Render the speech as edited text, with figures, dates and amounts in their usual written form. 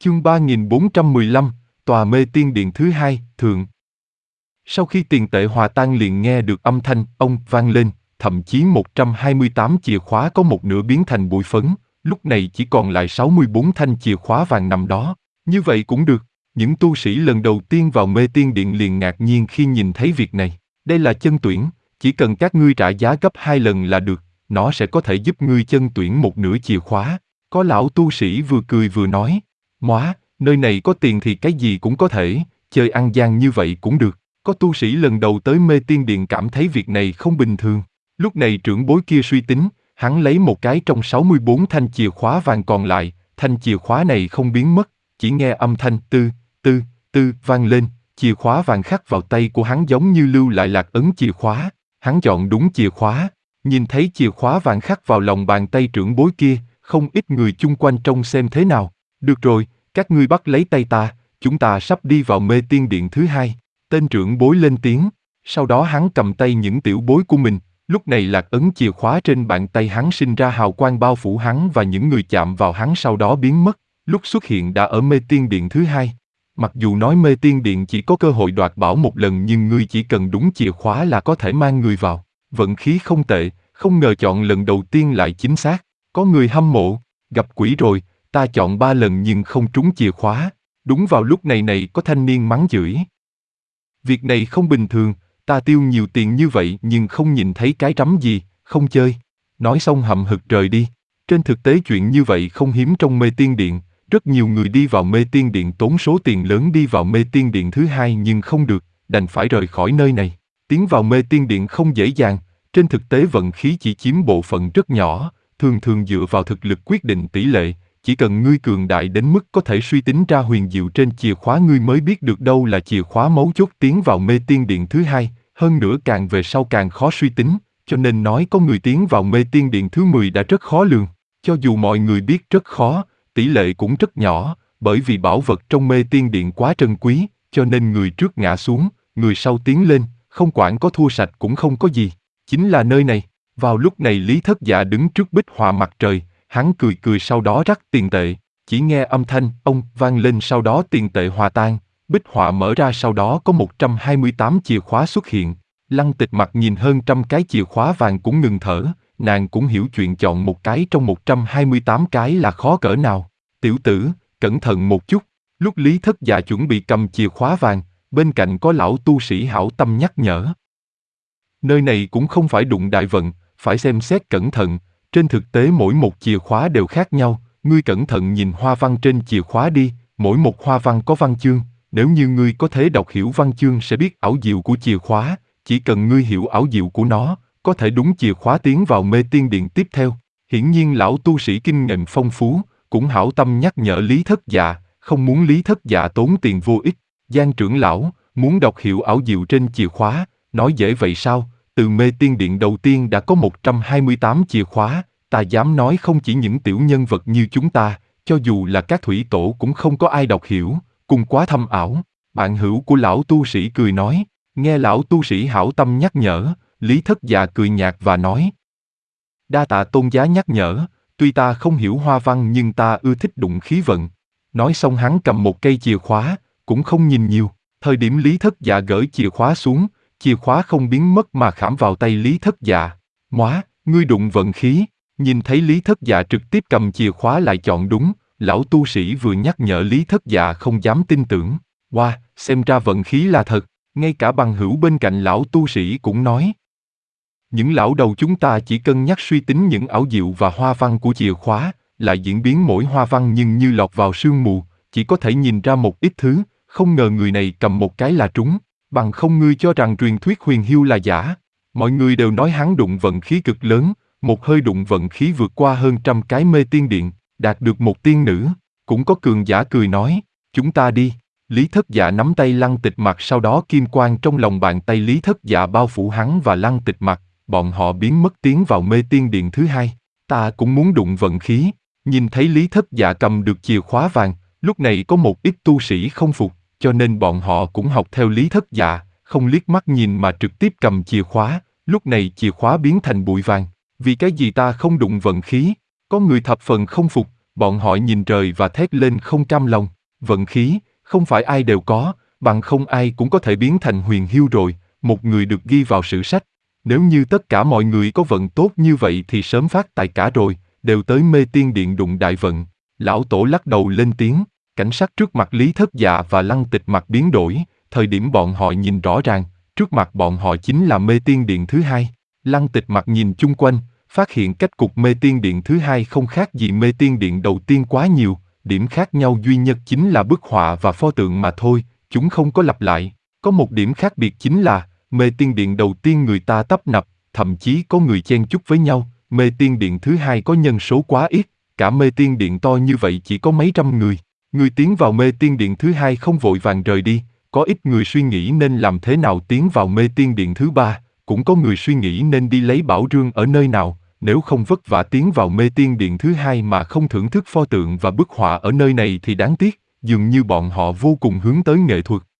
Chương 3415, Tòa mê tiên điện thứ hai, thượng. Sau khi tiền tệ hòa tan liền nghe được âm thanh ông vang lên, thậm chí 128 chìa khóa có một nửa biến thành bụi phấn, lúc này chỉ còn lại 64 thanh chìa khóa vàng nằm đó. Như vậy cũng được. Những tu sĩ lần đầu tiên vào mê tiên điện liền ngạc nhiên khi nhìn thấy việc này. Đây là chân tuyển, chỉ cần các ngươi trả giá gấp 2 lần là được, nó sẽ có thể giúp ngươi chân tuyển một nửa chìa khóa. Có lão tu sĩ vừa cười vừa nói, móa, nơi này có tiền thì cái gì cũng có thể, chơi ăn gian như vậy cũng được. Có tu sĩ lần đầu tới mê tiên điện cảm thấy việc này không bình thường. Lúc này trưởng bối kia suy tính, hắn lấy một cái trong 64 thanh chìa khóa vàng còn lại, thanh chìa khóa này không biến mất, chỉ nghe âm thanh tư, tư, tư vang lên, chìa khóa vàng khắc vào tay của hắn giống như lưu lại lạc ấn chìa khóa. Hắn chọn đúng chìa khóa, nhìn thấy chìa khóa vàng khắc vào lòng bàn tay trưởng bối kia, không ít người chung quanh trông xem thế nào. Được rồi, các ngươi bắt lấy tay ta, chúng ta sắp đi vào mê tiên điện thứ hai. Tên trưởng bối lên tiếng, sau đó hắn cầm tay những tiểu bối của mình, lúc này lạc ấn chìa khóa trên bàn tay hắn sinh ra hào quang bao phủ hắn và những người chạm vào hắn sau đó biến mất, lúc xuất hiện đã ở mê tiên điện thứ hai. Mặc dù nói mê tiên điện chỉ có cơ hội đoạt bảo một lần nhưng ngươi chỉ cần đúng chìa khóa là có thể mang người vào. Vận khí không tệ, không ngờ chọn lần đầu tiên lại chính xác. Có người hâm mộ, gặp quỷ rồi, ta chọn 3 lần nhưng không trúng chìa khóa. Đúng vào lúc này có thanh niên mắng chửi. Việc này không bình thường, ta tiêu nhiều tiền như vậy nhưng không nhìn thấy cái rắm gì, không chơi. Nói xong hậm hực rời đi. Trên thực tế chuyện như vậy không hiếm trong mê tiên điện, rất nhiều người đi vào mê tiên điện tốn số tiền lớn đi vào mê tiên điện thứ hai nhưng không được, đành phải rời khỏi nơi này. Tiến vào mê tiên điện không dễ dàng, trên thực tế vận khí chỉ chiếm bộ phận rất nhỏ, thường thường dựa vào thực lực quyết định tỷ lệ. Chỉ cần ngươi cường đại đến mức có thể suy tính ra huyền diệu trên chìa khóa ngươi mới biết được đâu là chìa khóa mấu chốt tiến vào mê tiên điện thứ hai, hơn nữa càng về sau càng khó suy tính, cho nên nói có người tiến vào mê tiên điện thứ 10 đã rất khó lường. Cho dù mọi người biết rất khó, tỷ lệ cũng rất nhỏ, bởi vì bảo vật trong mê tiên điện quá trân quý, cho nên người trước ngã xuống, người sau tiến lên, không quản có thua sạch cũng không có gì. Chính là nơi này. Vào lúc này Lý Thất Dạ đứng trước bích họa mặt trời. Hắn cười cười sau đó rắc tiền tệ, chỉ nghe âm thanh ông vang lên sau đó tiền tệ hòa tan, bích họa mở ra sau đó có 128 chìa khóa xuất hiện. Lăng Tịch Mặc nhìn hơn trăm cái chìa khóa vàng cũng ngừng thở, nàng cũng hiểu chuyện chọn một cái trong 128 cái là khó cỡ nào. Tiểu tử, cẩn thận một chút. Lúc Lý Thất Dạ chuẩn bị cầm chìa khóa vàng, bên cạnh có lão tu sĩ hảo tâm nhắc nhở. Nơi này cũng không phải đụng đại vận, phải xem xét cẩn thận. Trên thực tế mỗi một chìa khóa đều khác nhau, ngươi cẩn thận nhìn hoa văn trên chìa khóa đi, mỗi một hoa văn có văn chương, nếu như ngươi có thể đọc hiểu văn chương sẽ biết ảo diệu của chìa khóa, chỉ cần ngươi hiểu ảo diệu của nó, có thể đúng chìa khóa tiến vào mê tiên điện tiếp theo. Hiển nhiên lão tu sĩ kinh nghiệm phong phú, cũng hảo tâm nhắc nhở Lý Thất Dạ, không muốn Lý Thất Dạ tốn tiền vô ích. Giang trưởng lão, muốn đọc hiểu ảo diệu trên chìa khóa, nói dễ vậy sao? Từ mê tiên điện đầu tiên đã có 128 chìa khóa, ta dám nói không chỉ những tiểu nhân vật như chúng ta, cho dù là các thủy tổ cũng không có ai đọc hiểu, cùng quá thâm ảo. Bạn hữu của lão tu sĩ cười nói, nghe lão tu sĩ hảo tâm nhắc nhở, Lý Thất Dạ cười nhạt và nói. Đa tạ tôn giá nhắc nhở, tuy ta không hiểu hoa văn nhưng ta ưa thích đụng khí vận. Nói xong hắn cầm một cây chìa khóa, cũng không nhìn nhiều, thời điểm Lý Thất Dạ gỡ chìa khóa xuống, chìa khóa không biến mất mà khảm vào tay Lý Thất Dạ. Móa, ngươi đụng vận khí. Nhìn thấy Lý Thất Dạ trực tiếp cầm chìa khóa lại chọn đúng, lão tu sĩ vừa nhắc nhở Lý Thất Dạ không dám tin tưởng. Wow, xem ra vận khí là thật, ngay cả bằng hữu bên cạnh lão tu sĩ cũng nói. Những lão đầu chúng ta chỉ cân nhắc suy tính những ảo diệu và hoa văn của chìa khóa, lại diễn biến mỗi hoa văn nhưng như lọt vào sương mù, chỉ có thể nhìn ra một ít thứ, không ngờ người này cầm một cái là trúng. Bằng không ngươi cho rằng truyền thuyết huyền hiu là giả. Mọi người đều nói hắn đụng vận khí cực lớn, một hơi đụng vận khí vượt qua hơn trăm cái mê tiên điện, đạt được một tiên nữ. Cũng có cường giả cười nói, chúng ta đi. Lý Thất Dạ nắm tay Lăng Tịch Mặc sau đó kim quang trong lòng bàn tay Lý Thất Dạ bao phủ hắn và Lăng Tịch Mặc, bọn họ biến mất tiến vào mê tiên điện thứ hai. Ta cũng muốn đụng vận khí. Nhìn thấy Lý Thất Dạ cầm được chìa khóa vàng, lúc này có một ít tu sĩ không phục. Cho nên bọn họ cũng học theo Lý Thất Dạ, không liếc mắt nhìn mà trực tiếp cầm chìa khóa, lúc này chìa khóa biến thành bụi vàng. Vì cái gì ta không đụng vận khí? Có người thập phần không phục, Bọn họ nhìn trời và thét lên không cam lòng. Vận khí, không phải ai đều có, bằng không ai cũng có thể biến thành huyền hiu rồi, một người được ghi vào sử sách. Nếu như tất cả mọi người có vận tốt như vậy thì sớm phát tài cả rồi, đều tới mê tiên điện đụng đại vận. Lão Tổ lắc đầu lên tiếng, cảnh sắc trước mặt Lý Thất Dạ và Lăng Tịch mặt biến đổi, thời điểm bọn họ nhìn rõ ràng, trước mặt bọn họ chính là mê tiên điện thứ hai. Lăng Tịch mặt nhìn chung quanh, phát hiện cách cục mê tiên điện thứ hai không khác gì mê tiên điện đầu tiên quá nhiều, điểm khác nhau duy nhất chính là bức họa và pho tượng mà thôi, chúng không có lặp lại. Có một điểm khác biệt chính là, mê tiên điện đầu tiên người ta tấp nập, thậm chí có người chen chúc với nhau, mê tiên điện thứ hai có nhân số quá ít, cả mê tiên điện to như vậy chỉ có mấy trăm người. Người tiến vào mê tiên điện thứ hai không vội vàng rời đi, có ít người suy nghĩ nên làm thế nào tiến vào mê tiên điện thứ ba, cũng có người suy nghĩ nên đi lấy bảo rương ở nơi nào, nếu không vất vả tiến vào mê tiên điện thứ hai mà không thưởng thức pho tượng và bức họa ở nơi này thì đáng tiếc, dường như bọn họ vô cùng hướng tới nghệ thuật.